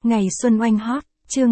Ngày xuân oanh hot, chương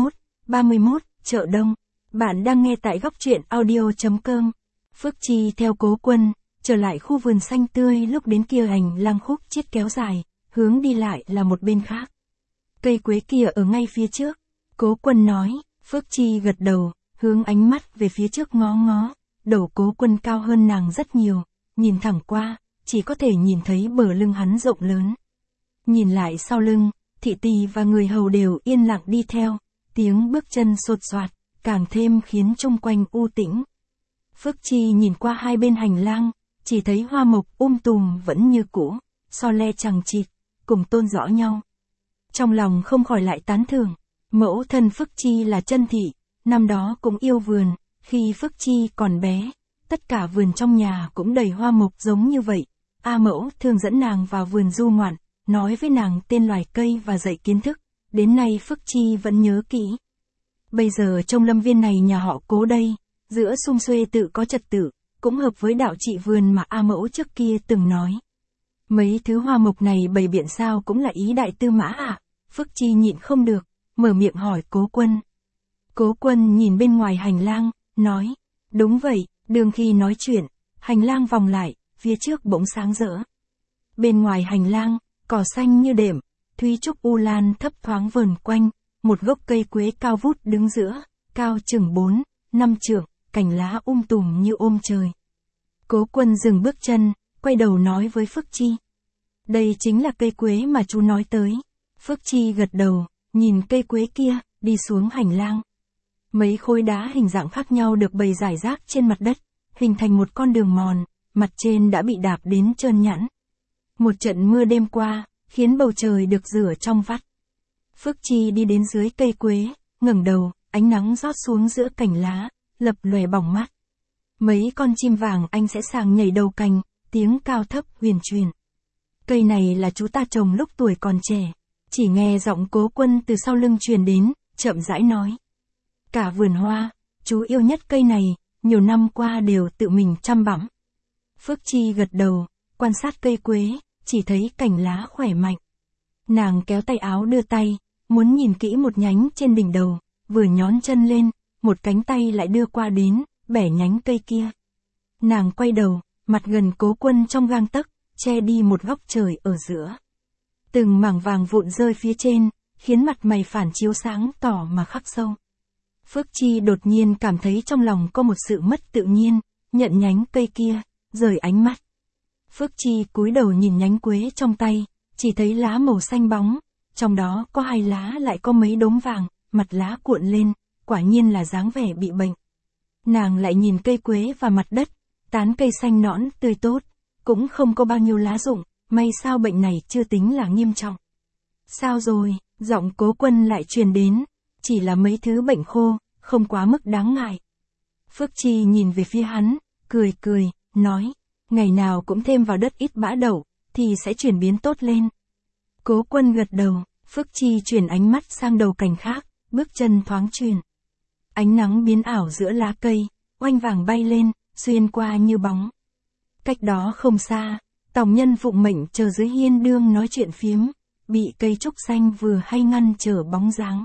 31, chợ đông. Bạn đang nghe tại góc truyện audio.com. Phước Chi theo Cố Quân, trở lại khu vườn xanh tươi lúc đến kia hành lang khúc chiết kéo dài, hướng đi lại là một bên khác. Cây quế kia ở ngay phía trước. Cố Quân nói, Phước Chi gật đầu, hướng ánh mắt về phía trước ngó ngó. Đầu Cố Quân cao hơn nàng rất nhiều, nhìn thẳng qua, chỉ có thể nhìn thấy bờ lưng hắn rộng lớn. Nhìn lại sau lưng, thị tỳ và người hầu đều yên lặng đi theo, tiếng bước chân sột soạt, càng thêm khiến chung quanh u tĩnh. Phước Chi nhìn qua hai bên hành lang, chỉ thấy hoa mộc tùm vẫn như cũ, so le chằng chịt, cùng tôn rõ nhau. Trong lòng không khỏi lại tán thưởng, mẫu thân Phước Chi là Chân Thị, năm đó cũng yêu vườn, khi Phước Chi còn bé, tất cả vườn trong nhà cũng đầy hoa mộc giống như vậy. A mẫu thường dẫn nàng vào vườn du ngoạn, nói với nàng tên loài cây và dạy kiến thức, đến nay Phước Chi vẫn nhớ kỹ. Bây giờ trong lâm viên này nhà họ Cố đây, giữa sum xuê tự có trật tự, cũng hợp với đạo trị vườn mà A mẫu trước kia từng nói. Mấy thứ hoa mộc này bày biện sao cũng là ý đại tư mã à? Phước Chi nhịn không được, mở miệng hỏi Cố Quân. Cố Quân nhìn bên ngoài hành lang, nói, đúng vậy. Đường khi nói chuyện, hành lang vòng lại, phía trước bỗng sáng rỡ. Bên ngoài hành lang, cỏ xanh như đệm, thúy trúc u lan thấp thoáng vờn quanh, một gốc cây quế cao vút đứng giữa, cao chừng 4-5 trượng, cành lá tùm như ôm trời. Cố Quân dừng bước chân, quay đầu nói với Phước Chi. Đây chính là cây quế mà chú nói tới. Phước Chi gật đầu, nhìn cây quế kia, đi xuống hành lang. Mấy khối đá hình dạng khác nhau được bày rải rác trên mặt đất, hình thành một con đường mòn, mặt trên đã bị đạp đến trơn nhẵn. Một trận mưa đêm qua, khiến bầu trời được rửa trong vắt. Phước Chi đi đến dưới cây quế, ngẩng đầu, ánh nắng rót xuống giữa cành lá, lập lòe bỏng mắt. Mấy con chim vàng anh sẽ sàng nhảy đầu cành, tiếng cao thấp huyền truyền. Cây này là chú ta trồng lúc tuổi còn trẻ. Chỉ nghe giọng Cố Quân từ sau lưng truyền đến, chậm rãi nói. Cả vườn hoa, chú yêu nhất cây này, nhiều năm qua đều tự mình chăm bẵm. Phước Chi gật đầu, quan sát cây quế, chỉ thấy cành lá khỏe mạnh. Nàng kéo tay áo đưa tay, muốn nhìn kỹ một nhánh trên đỉnh đầu, vừa nhón chân lên, một cánh tay lại đưa qua đến, bẻ nhánh cây kia. Nàng quay đầu, mặt gần Cố Quân trong gang tấc, che đi một góc trời ở giữa. Từng mảng vàng vụn rơi phía trên, khiến mặt mày phản chiếu sáng tỏ mà khắc sâu. Phước Chi đột nhiên cảm thấy trong lòng có một sự mất tự nhiên, nhận nhánh cây kia, rời ánh mắt. Phước Chi cúi đầu nhìn nhánh quế trong tay, chỉ thấy lá màu xanh bóng, trong đó có hai lá lại có mấy đốm vàng, mặt lá cuộn lên, quả nhiên là dáng vẻ bị bệnh. Nàng lại nhìn cây quế và mặt đất, tán cây xanh nõn tươi tốt, cũng không có bao nhiêu lá rụng, may sao bệnh này chưa tính là nghiêm trọng. Sao rồi, giọng Cố Quân lại truyền đến, chỉ là mấy thứ bệnh khô, không quá mức đáng ngại. Phước Chi nhìn về phía hắn, cười, nói, ngày nào cũng thêm vào đất ít bã đậu, thì sẽ chuyển biến tốt lên. Cố Quân gật đầu, Phước Chi chuyển ánh mắt sang đầu cành khác, bước chân thoáng chuyển. Ánh nắng biến ảo giữa lá cây, oanh vàng bay lên, xuyên qua như bóng. Cách đó không xa, tòng nhân phụng mệnh chờ dưới hiên đương nói chuyện phiếm, bị cây trúc xanh vừa hay ngăn trở bóng dáng.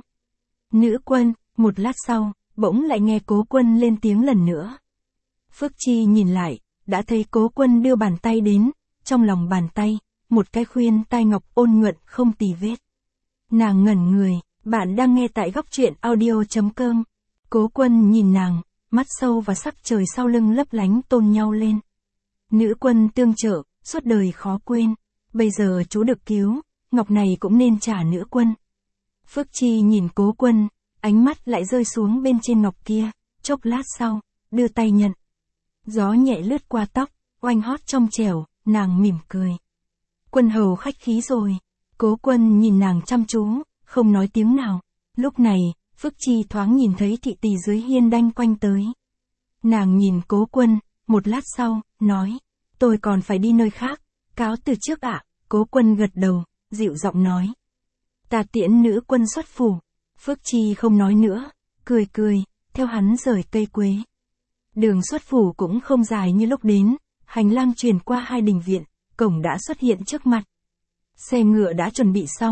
Nữ quân, một lát sau, bỗng lại nghe Cố Quân lên tiếng lần nữa. Phước Chi nhìn lại, đã thấy Cố Quân đưa bàn tay đến, trong lòng bàn tay, một cái khuyên tai ngọc ôn nhuận không tì vết. Nàng ngẩn người, bạn đang nghe tại góc truyện audio.com. Cố Quân nhìn nàng, mắt sâu và sắc trời sau lưng lấp lánh tôn nhau lên. Nữ quân tương trợ, suốt đời khó quên, bây giờ chú được cứu, ngọc này cũng nên trả nữ quân. Phước Chi nhìn Cố Quân, ánh mắt lại rơi xuống bên trên ngọc kia, chốc lát sau, đưa tay nhận. Gió nhẹ lướt qua tóc, oanh hót trong trẻo, nàng mỉm cười. Quân hầu khách khí rồi. Cố Quân nhìn nàng chăm chú, không nói tiếng nào. Lúc này, Phước Chi thoáng nhìn thấy thị tỳ dưới hiên đanh quanh tới. Nàng nhìn Cố Quân, một lát sau, nói, tôi còn phải đi nơi khác, cáo từ trước ạ. Cố Quân gật đầu, dịu giọng nói. Ta tiễn nữ quân xuất phủ. Phước Chi không nói nữa, cười, theo hắn rời cây quế. Đường xuất phủ cũng không dài như lúc đến, hành lang truyền qua hai đình viện, cổng đã xuất hiện trước mặt. Xe ngựa đã chuẩn bị xong,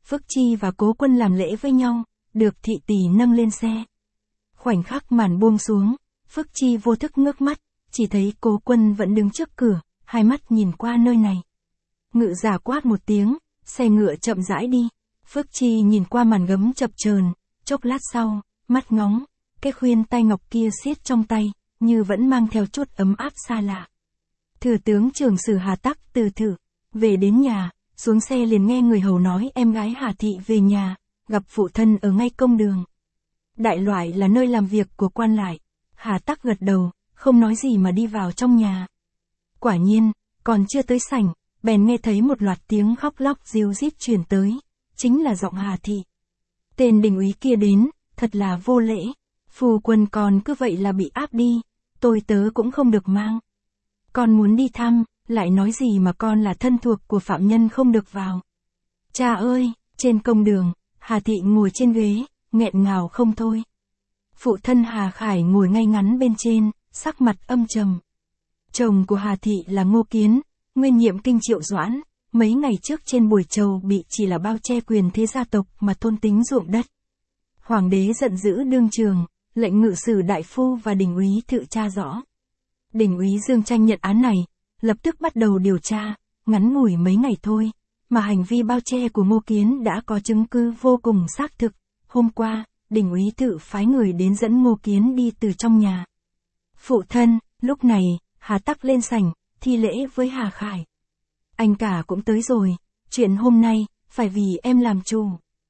Phước Chi và Cố Quân làm lễ với nhau, được thị tỷ nâng lên xe. Khoảnh khắc màn buông xuống, Phước Chi vô thức ngước mắt, chỉ thấy Cố Quân vẫn đứng trước cửa, hai mắt nhìn qua nơi này. Ngự giả quát một tiếng, xe ngựa chậm rãi đi. Phước Chi nhìn qua màn gấm chập chờn, chốc lát sau, mắt ngóng, cái khuyên tay ngọc kia siết trong tay, như vẫn mang theo chút ấm áp xa lạ. Thừa tướng trưởng sử Hà Tắc từ Thử, về đến nhà, xuống xe liền nghe người hầu nói em gái Hà Thị về nhà, gặp phụ thân ở ngay công đường. Đại loại là nơi làm việc của quan lại. Hà Tắc gật đầu, không nói gì mà đi vào trong nhà. Quả nhiên, còn chưa tới sảnh, bèn nghe thấy một loạt tiếng khóc lóc ríu rít truyền tới, chính là giọng Hà Thị. Tên đình úy kia đến, thật là vô lễ, phu quân còn cứ vậy là bị áp đi, tôi tớ cũng không được mang. Con muốn đi thăm, lại nói gì mà con là thân thuộc của phạm nhân không được vào. Cha ơi, trên công đường, Hà Thị ngồi trên ghế, nghẹn ngào không thôi. Phụ thân Hà Khải ngồi ngay ngắn bên trên, sắc mặt âm trầm. Chồng của Hà Thị là Ngô Kiến, nguyên nhiệm kinh Triệu Doãn, mấy ngày trước trên buổi trầu bị chỉ là bao che quyền thế gia tộc mà thôn tính ruộng đất. Hoàng đế giận dữ đương trường, lệnh ngự sử đại phu và đình úy Thự tra rõ. Đình úy Dương Tranh nhận án này, lập tức bắt đầu điều tra, ngắn ngủi mấy ngày thôi, mà hành vi bao che của Ngô Kiến đã có chứng cứ vô cùng xác thực. Hôm qua, đình úy Thự phái người đến dẫn Ngô Kiến đi từ trong nhà. Phụ thân, lúc này, Hà Tắc lên sảnh, thi lễ với Hà Khải. Anh cả cũng tới rồi, chuyện hôm nay, phải vì em làm chủ.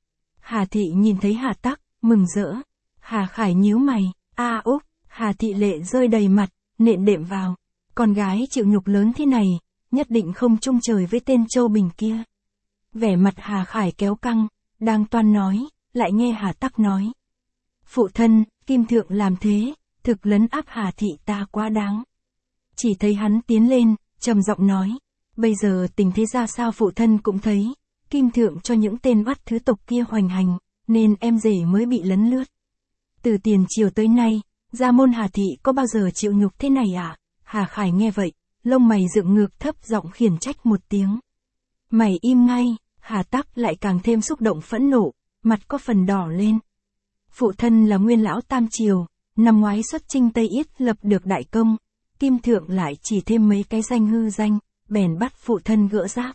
Hà Thị nhìn thấy Hà Tắc, mừng rỡ. Hà Khải nhíu mày, Úc, Hà Thị lệ rơi đầy mặt, nện đệm vào. Con gái chịu nhục lớn thế này, nhất định không chung trời với tên Châu Bình kia. Vẻ mặt Hà Khải kéo căng, đang toan nói, lại nghe Hà Tắc nói. Phụ thân, Kim Thượng làm thế, thực lấn áp Hà Thị ta quá đáng. Chỉ thấy hắn tiến lên, trầm giọng nói, bây giờ tình thế ra sao phụ thân cũng thấy, Kim Thượng cho những tên bắt thứ tộc kia hoành hành, nên em rể mới bị lấn lướt. Từ tiền triều tới nay, gia môn Hà Thị có bao giờ chịu nhục thế này à? Hà Khải nghe vậy, lông mày dựng ngược thấp giọng khiển trách một tiếng. Mày im ngay, Hà Tắc lại càng thêm xúc động phẫn nộ, mặt có phần đỏ lên. Phụ thân là nguyên lão Tam Triều, năm ngoái xuất chinh Tây Yết lập được đại công, Kim Thượng lại chỉ thêm mấy cái danh hư danh, bèn bắt phụ thân gỡ giáp.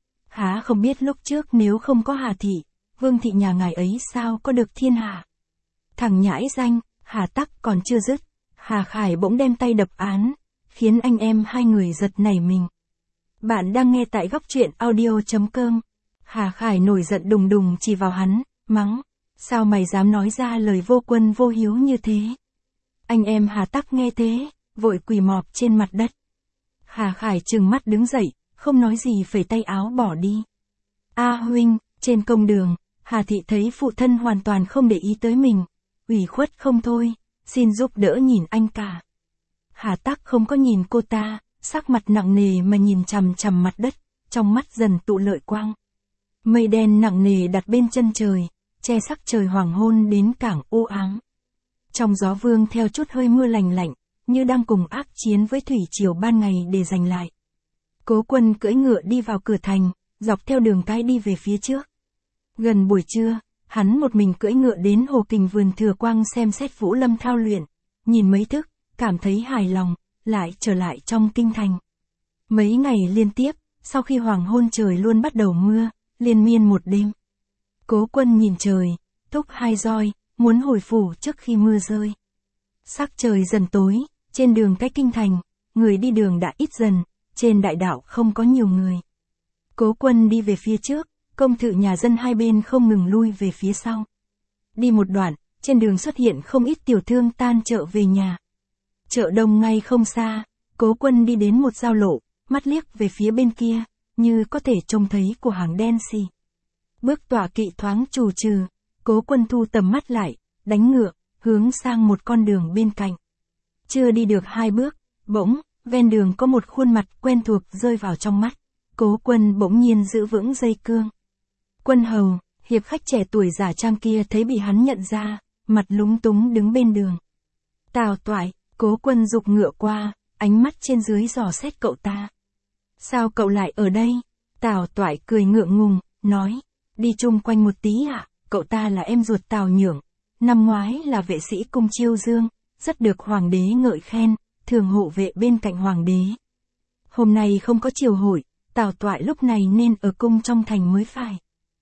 Há không biết lúc trước nếu không có Hà Thị, Vương Thị nhà ngài ấy sao có được thiên hạ. Thằng nhãi danh, Hà Tắc còn chưa dứt, Hà Khải bỗng đem tay đập án, khiến anh em hai người giật nảy mình. Bạn đang nghe tại góc truyện audio.com. Hà Khải nổi giận đùng đùng chỉ vào hắn, mắng, sao mày dám nói ra lời vô quân vô hiếu như thế? Anh em Hà Tắc nghe thế, vội quỳ mọp trên mặt đất. Hà Khải trừng mắt đứng dậy, không nói gì phẩy tay áo bỏ đi. Huynh, trên công đường, Hà Thị thấy phụ thân hoàn toàn không để ý tới mình, ủy khuất không thôi, xin giúp đỡ nhìn anh cả. Hà Tắc không có nhìn cô ta, sắc mặt nặng nề mà nhìn chằm chằm mặt đất, trong mắt dần tụ lợi quang. Mây đen nặng nề đặt bên chân trời, che sắc trời hoàng hôn đến cảng u ám. Trong gió vương theo chút hơi mưa lành lạnh, như đang cùng ác chiến với thủy triều ban ngày để giành lại. Cố Quân cưỡi ngựa đi vào cửa thành, dọc theo đường cái đi về phía trước. Gần buổi trưa, hắn một mình cưỡi ngựa đến Hồ Kình vườn Thừa Quang xem xét Vũ Lâm thao luyện, nhìn mấy thức, cảm thấy hài lòng, lại trở lại trong kinh thành. Mấy ngày liên tiếp, sau khi hoàng hôn trời luôn bắt đầu mưa, liên miên một đêm. Cố Quân nhìn trời, thúc hai roi, muốn hồi phủ trước khi mưa rơi. Sắc trời dần tối, trên đường cách kinh thành, người đi đường đã ít dần, trên đại đạo không có nhiều người. Cố Quân đi về phía trước, công thự nhà dân hai bên không ngừng lui về phía sau. Đi một đoạn, trên đường xuất hiện không ít tiểu thương tan chợ về nhà. Chợ đông ngay không xa, Cố Quân đi đến một giao lộ, mắt liếc về phía bên kia, như có thể trông thấy của hàng đen xì. Bước tọa kỵ thoáng trù trừ, Cố Quân thu tầm mắt lại, đánh ngựa, hướng sang một con đường bên cạnh. Chưa đi được hai bước, bỗng, ven đường có một khuôn mặt quen thuộc rơi vào trong mắt. Cố Quân bỗng nhiên giữ vững dây cương. Quân hầu, hiệp khách trẻ tuổi giả trang kia thấy bị hắn nhận ra, mặt lúng túng đứng bên đường. Tào Toại, Cố Quân giục ngựa qua, ánh mắt trên dưới dò xét cậu ta. Sao cậu lại ở đây? Tào Toại cười ngượng ngùng, nói, Đi chung quanh một tí ạ, cậu ta là em ruột Tào Nhượng, năm ngoái là vệ sĩ cung Chiêu Dương, rất được hoàng đế ngợi khen, thường hộ vệ bên cạnh hoàng đế. Hôm nay không có triều hội, Tào Toại lúc này nên ở cung trong thành mới phải.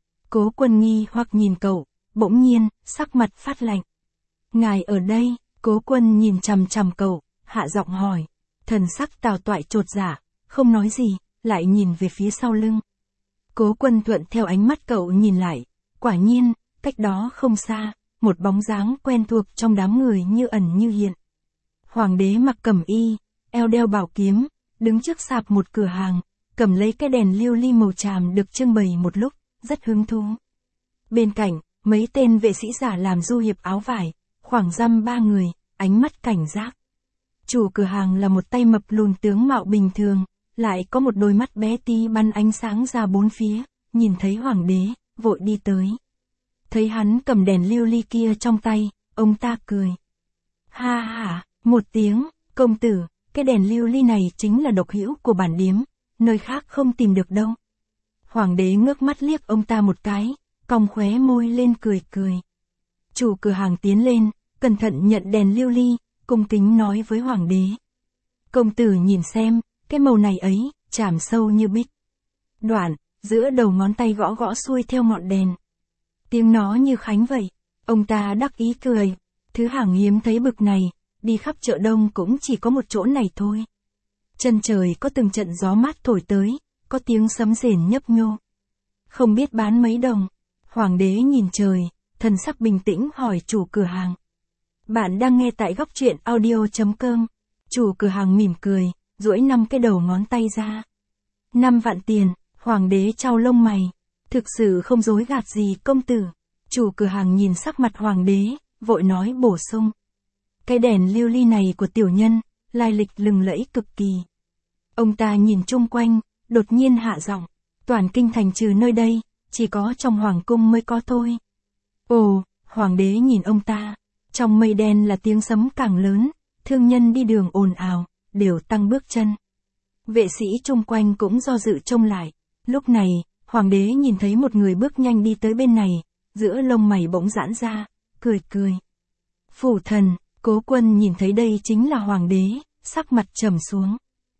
Cố Quân nghi hoặc nhìn cậu, bỗng nhiên, sắc mặt phát lạnh. Ngài ở đây, Cố Quân nhìn chằm chằm cậu, hạ giọng hỏi. Thần sắc Tào Toại chột dạ, không nói gì, lại nhìn về phía sau lưng. Cố Quân thuận theo ánh mắt cậu nhìn lại, quả nhiên, cách đó không xa, một bóng dáng quen thuộc trong đám người như ẩn như hiện. Hoàng đế mặc cẩm y, eo đeo bảo kiếm, đứng trước sạp một cửa hàng, cầm lấy cái đèn lưu ly màu tràm được trưng bày một lúc, rất hứng thú. Bên cạnh, mấy tên vệ sĩ giả làm du hiệp áo vải, khoảng dăm 3 người, ánh mắt cảnh giác. Chủ cửa hàng là một tay mập lùn tướng mạo bình thường, lại có một đôi mắt bé tí bắn ánh sáng ra bốn phía, nhìn thấy hoàng đế, vội đi tới. Thấy hắn cầm đèn lưu ly kia trong tay, ông ta cười. Ha ha, một tiếng, công tử, cái đèn lưu ly này chính là độc hữu của bản điếm, nơi khác không tìm được đâu. Hoàng đế ngước mắt liếc ông ta một cái, cong khóe môi lên cười cười. Chủ cửa hàng tiến lên, cẩn thận nhận đèn lưu ly, cung kính nói với hoàng đế. Công tử nhìn xem, cái màu này ấy, chạm sâu như bích. Đoạn, giữa đầu ngón tay gõ gõ xuôi theo ngọn đèn. Tiếng nó như khánh vậy, ông ta đắc ý cười. Thứ hàng hiếm thấy bực này, đi khắp chợ đông cũng chỉ có một chỗ này thôi. Chân trời có từng trận gió mát thổi tới, có tiếng sấm rền nhấp nhô. Không biết bán mấy đồng. Hoàng đế nhìn trời, thần sắc bình tĩnh hỏi chủ cửa hàng. Bạn đang nghe tại góc truyện audio.com. Chủ cửa hàng mỉm cười, duỗi 5 cái đầu ngón tay ra. 5 vạn tiền, hoàng đế chau lông mày. Thực sự không dối gạt gì công tử. Chủ cửa hàng nhìn sắc mặt hoàng đế, vội nói bổ sung. Cái đèn lưu ly này của tiểu nhân, lai lịch lừng lẫy cực kỳ. Ông ta nhìn chung quanh, đột nhiên hạ giọng. Toàn kinh thành trừ nơi đây, chỉ có trong hoàng cung mới có thôi. Ồ, hoàng đế nhìn ông ta. Trong mây đen là tiếng sấm càng lớn, thương nhân đi đường ồn ào, đều tăng bước chân. Vệ sĩ chung quanh cũng do dự trông lại. Lúc này, hoàng đế nhìn thấy một người bước nhanh đi tới bên này, giữa lông mày bỗng giãn ra, cười cười. Phủ thần, Cố Quân nhìn thấy đây chính là hoàng đế, sắc mặt trầm xuống.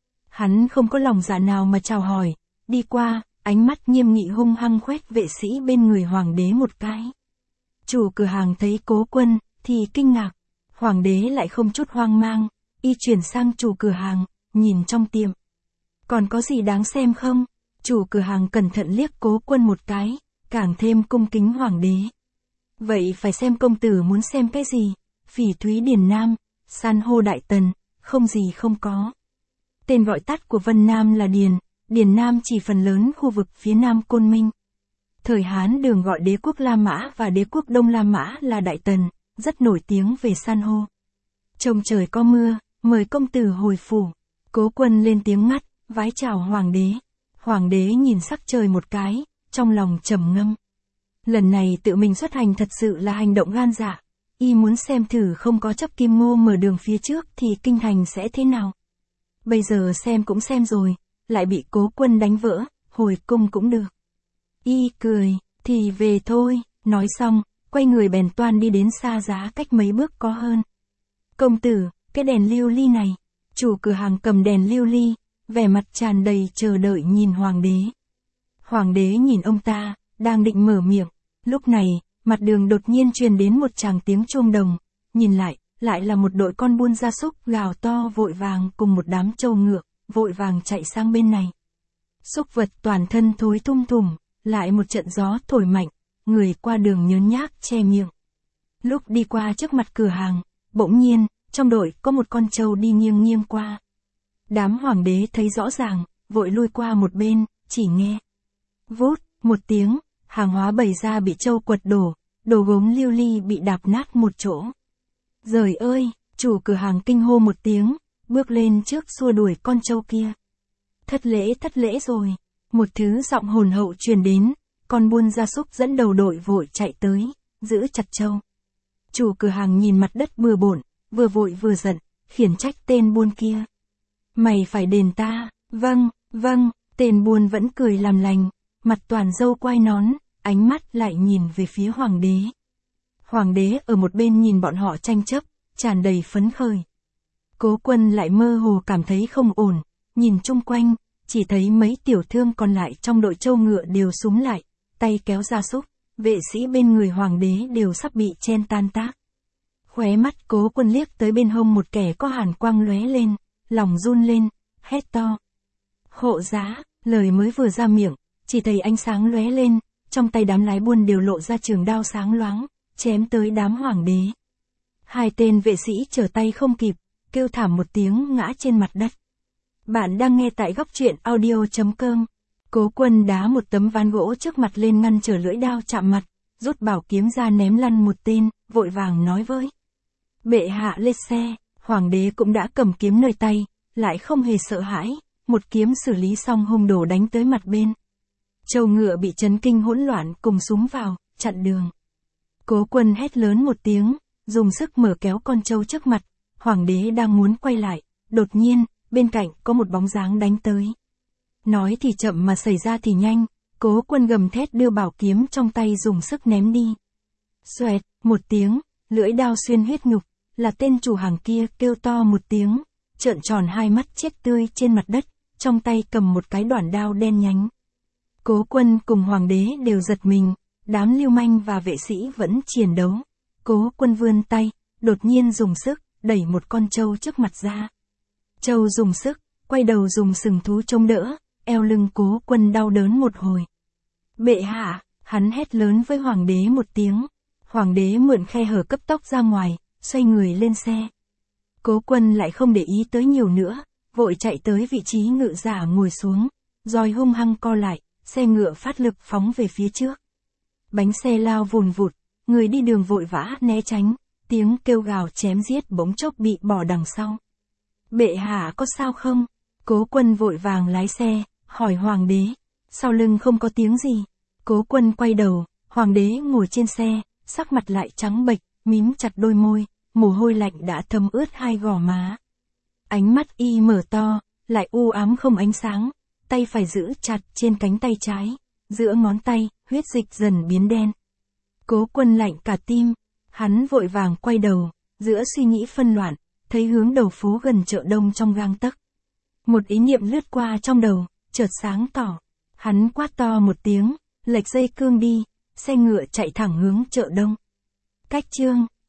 Hắn không có lòng dạ nào mà chào hỏi, đi qua, ánh mắt nghiêm nghị hung hăng quét vệ sĩ bên người hoàng đế một cái. Chủ cửa hàng thấy Cố Quân, thì kinh ngạc. Hoàng đế lại không chút hoang mang, y chuyển sang chủ cửa hàng, nhìn trong tiệm. Còn có gì đáng xem không? Chủ cửa hàng cẩn thận liếc Cố Quân một cái, càng thêm cung kính hoàng đế. Vậy phải xem công tử muốn xem cái gì? Phỉ thúy Điền Nam, san hô Đại Tần, không gì không có. Tên gọi tắt của Vân Nam là Điền Nam chỉ phần lớn khu vực phía nam Côn Minh. Thời Hán Đường gọi đế quốc La Mã và đế quốc Đông La Mã là Đại Tần, rất nổi tiếng về san hô. Trông trời có mưa, mời công tử hồi phủ. Cố Quân lên tiếng ngắt, vái chào hoàng đế. Hoàng đế nhìn sắc trời một cái, trong lòng trầm ngâm. Lần này tự mình xuất hành thật sự là hành động gan dạ. Y muốn xem thử không có chấp kim ngô mở đường phía trước thì kinh thành sẽ thế nào. Bây giờ xem cũng xem rồi, lại bị Cố Quân đánh vỡ, hồi cung cũng được. Y cười, thì về thôi, nói xong, quay người bèn toan đi đến xa giá cách mấy bước có hơn. Công tử, cái đèn lưu ly này. Chủ cửa hàng cầm đèn lưu ly, vẻ mặt tràn đầy chờ đợi nhìn hoàng đế. Hoàng đế nhìn ông ta, đang định mở miệng. Lúc này, mặt đường đột nhiên truyền đến một tràng tiếng chuông đồng. Nhìn lại là một đội con buôn gia súc gào to vội vàng cùng một đám trâu ngựa, vội vàng chạy sang bên này. Súc vật toàn thân thối thum thủm, lại một trận gió thổi mạnh, người qua đường nhớn nhác che miệng. Lúc đi qua trước mặt cửa hàng, bỗng nhiên, trong đội có một con trâu đi nghiêng nghiêng qua. Đám hoàng đế thấy rõ ràng, vội lui qua một bên, chỉ nghe. Vút, một tiếng, hàng hóa bày ra bị trâu quật đổ, đồ gốm lưu ly bị đạp nát một chỗ. Giời ơi, chủ cửa hàng kinh hô một tiếng, bước lên trước xua đuổi con trâu kia. Thất lễ rồi. Một thứ giọng hồn hậu truyền đến, con buôn gia súc dẫn đầu đội vội chạy tới, giữ chặt trâu. Chủ cửa hàng nhìn mặt đất bừa bộn, vừa vội vừa giận, khiển trách tên buôn kia. Mày phải đền ta. Vâng, tên buôn vẫn cười làm lành, mặt toàn râu quai nón, ánh mắt lại nhìn về phía hoàng đế. Hoàng đế ở một bên nhìn bọn họ tranh chấp, tràn đầy phấn khởi. Cố Quân lại mơ hồ cảm thấy không ổn, nhìn chung quanh, chỉ thấy mấy tiểu thương còn lại trong đội trâu ngựa đều súng lại, tay kéo gia súc, vệ sĩ bên người hoàng đế đều sắp bị chen tan tác. Khóe mắt Cố Quân liếc tới bên hông một kẻ có hàn quang lóe lên, lòng run lên, hét to. Hộ giá, lời mới vừa ra miệng, chỉ thấy ánh sáng lóe lên, trong tay đám lái buôn đều lộ ra trường đao sáng loáng, chém tới đám hoàng đế. Hai tên vệ sĩ trở tay không kịp, kêu thảm một tiếng ngã trên mặt đất. Bạn đang nghe tại góc truyện audio.com. Cố Quân đá một tấm ván gỗ trước mặt lên ngăn trở lưỡi đao chạm mặt, rút bảo kiếm ra ném lăn một tên, vội vàng nói với. Bệ hạ lên xe, hoàng đế cũng đã cầm kiếm nơi tay, lại không hề sợ hãi, một kiếm xử lý xong hung đồ đánh tới mặt bên. Trâu ngựa bị chấn kinh hỗn loạn cùng súng vào, chặn đường. Cố Quân hét lớn một tiếng, dùng sức mở kéo con trâu trước mặt, hoàng đế đang muốn quay lại, đột nhiên, bên cạnh có một bóng dáng đánh tới. Nói thì chậm mà xảy ra thì nhanh, Cố Quân gầm thét đưa bảo kiếm trong tay dùng sức ném đi. Xoẹt, một tiếng, lưỡi đao xuyên huyết nhục, là tên chủ hàng kia kêu to một tiếng, trợn tròn hai mắt chết tươi trên mặt đất, trong tay cầm một cái đoản đao đen nhánh. Cố Quân cùng hoàng đế đều giật mình, đám lưu manh và vệ sĩ vẫn chiến đấu. Cố Quân vươn tay, đột nhiên dùng sức, đẩy một con trâu trước mặt ra. Trâu dùng sức, quay đầu dùng sừng thú chống đỡ, eo lưng Cố Quân đau đớn một hồi. Bệ hạ, hắn hét lớn với hoàng đế một tiếng. Hoàng đế mượn khe hở cấp tốc ra ngoài, xoay người lên xe. Cố Quân lại không để ý tới nhiều nữa, vội chạy tới vị trí ngự giả ngồi xuống, roi hung hăng co lại, xe ngựa phát lực phóng về phía trước. Bánh xe lao vùn vụt, người đi đường vội vã né tránh, tiếng kêu gào chém giết bỗng chốc bị bỏ đằng sau. Bệ hạ có sao không? Cố Quân vội vàng lái xe, hỏi hoàng đế. Sau lưng không có tiếng gì. Cố Quân quay đầu, hoàng đế ngồi trên xe, sắc mặt lại trắng bệch, mím chặt đôi môi, mồ hôi lạnh đã thấm ướt hai gò má. Ánh mắt y mở to, lại u ám không ánh sáng, tay phải giữ chặt trên cánh tay trái, giữa ngón tay, huyết dịch dần biến đen. Cố Quân lạnh cả tim, hắn vội vàng quay đầu, giữa suy nghĩ phân loạn, thấy hướng đầu phố gần chợ Đông trong gang tấc. Một ý niệm lướt qua trong đầu, chợt sáng tỏ. Hắn quát to một tiếng, lệch dây cương đi, xe ngựa chạy thẳng hướng chợ Đông. Cách chương